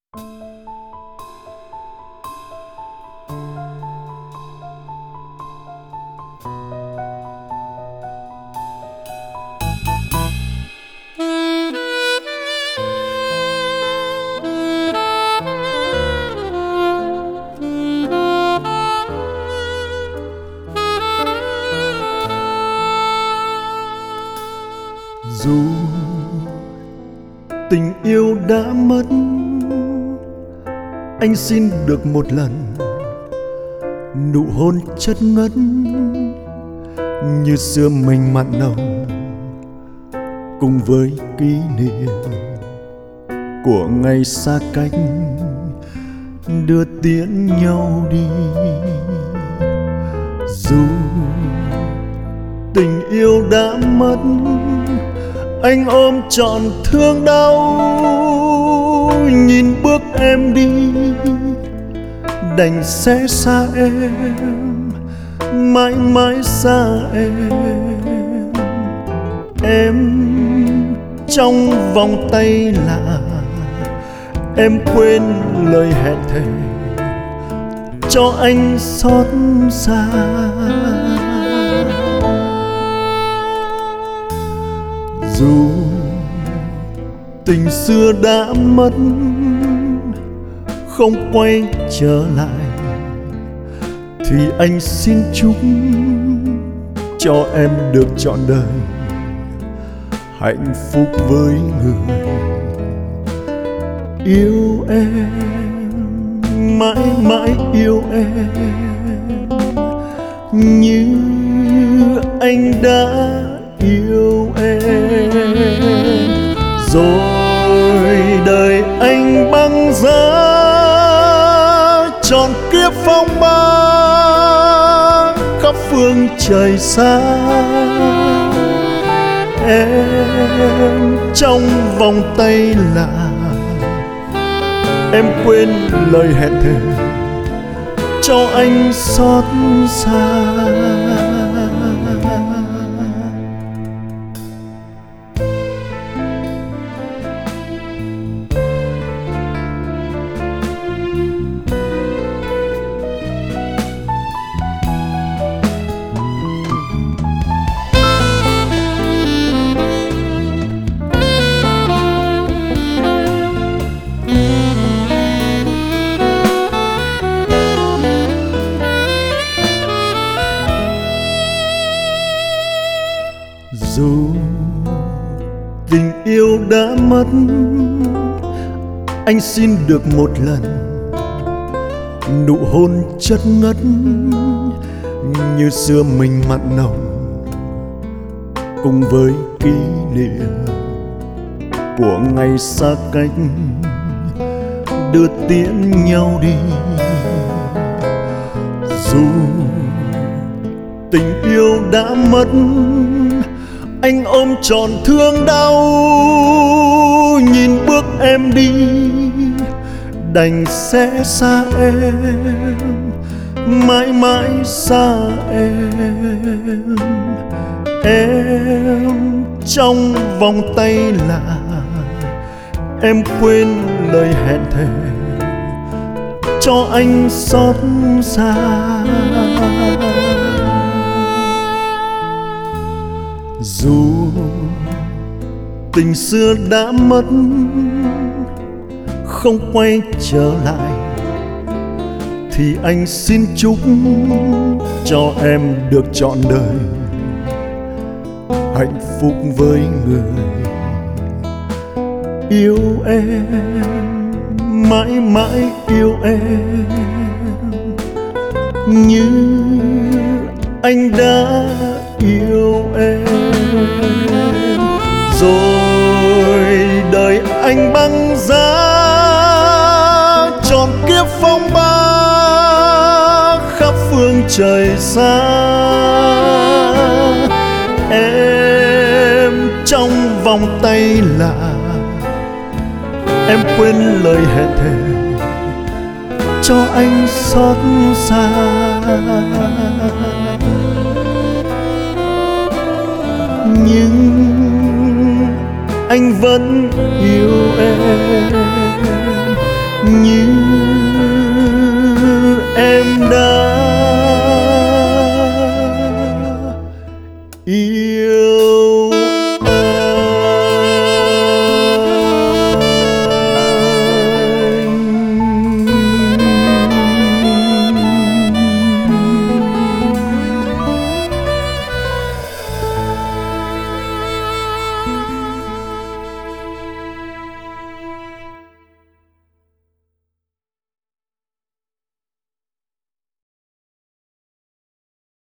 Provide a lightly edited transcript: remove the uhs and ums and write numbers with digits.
Dù tình yêu đã mất, anh xin được một lần nụ hôn chất ngất như xưa mình mặn nồng, cùng với kỷ niệm của ngày xa cách đưa tiễn nhau đi. Dù tình yêu đã mất, anh ôm trọn thương đau, nhìn bước em đi đành sẽ xa em, mãi mãi xa em. Em trong vòng tay lạ, em quên lời hẹn thề cho anh xót xa. Dù tình xưa đã mất, không quay trở lại, thì anh xin chúc cho em được trọn đời hạnh phúc với người yêu em, mãi mãi yêu em như anh đã yêu em. Rồi đời anh băng giá trọn kiếp phong ba, khắp phương trời xa. Em trong vòng tay lạ, em quên lời hẹn thề cho anh xót xa. Dù tình yêu đã mất, anh xin được một lần nụ hôn chất ngất như xưa mình mặn nồng, cùng với kỷ niệm của ngày xa cách đưa tiễn nhau đi. Dù tình yêu đã mất, anh ôm trọn thương đau, nhìn bước em đi đành sẽ xa em, mãi mãi xa em. Em trong vòng tay lạ, em quên lời hẹn thề cho anh xót xa. Dù tình xưa đã mất, không quay trở lại, thì anh xin chúc cho em được trọn đời hạnh phúc với người yêu em, mãi mãi yêu em như anh đã yêu em. Rồi đời anh băng giá trọn kiếp phong ba, khắp phương trời xa. Em trong vòng tay lạ, em quên lời hẹn thề cho anh xót xa. Nhưng anh vẫn yêu em như em đã yêu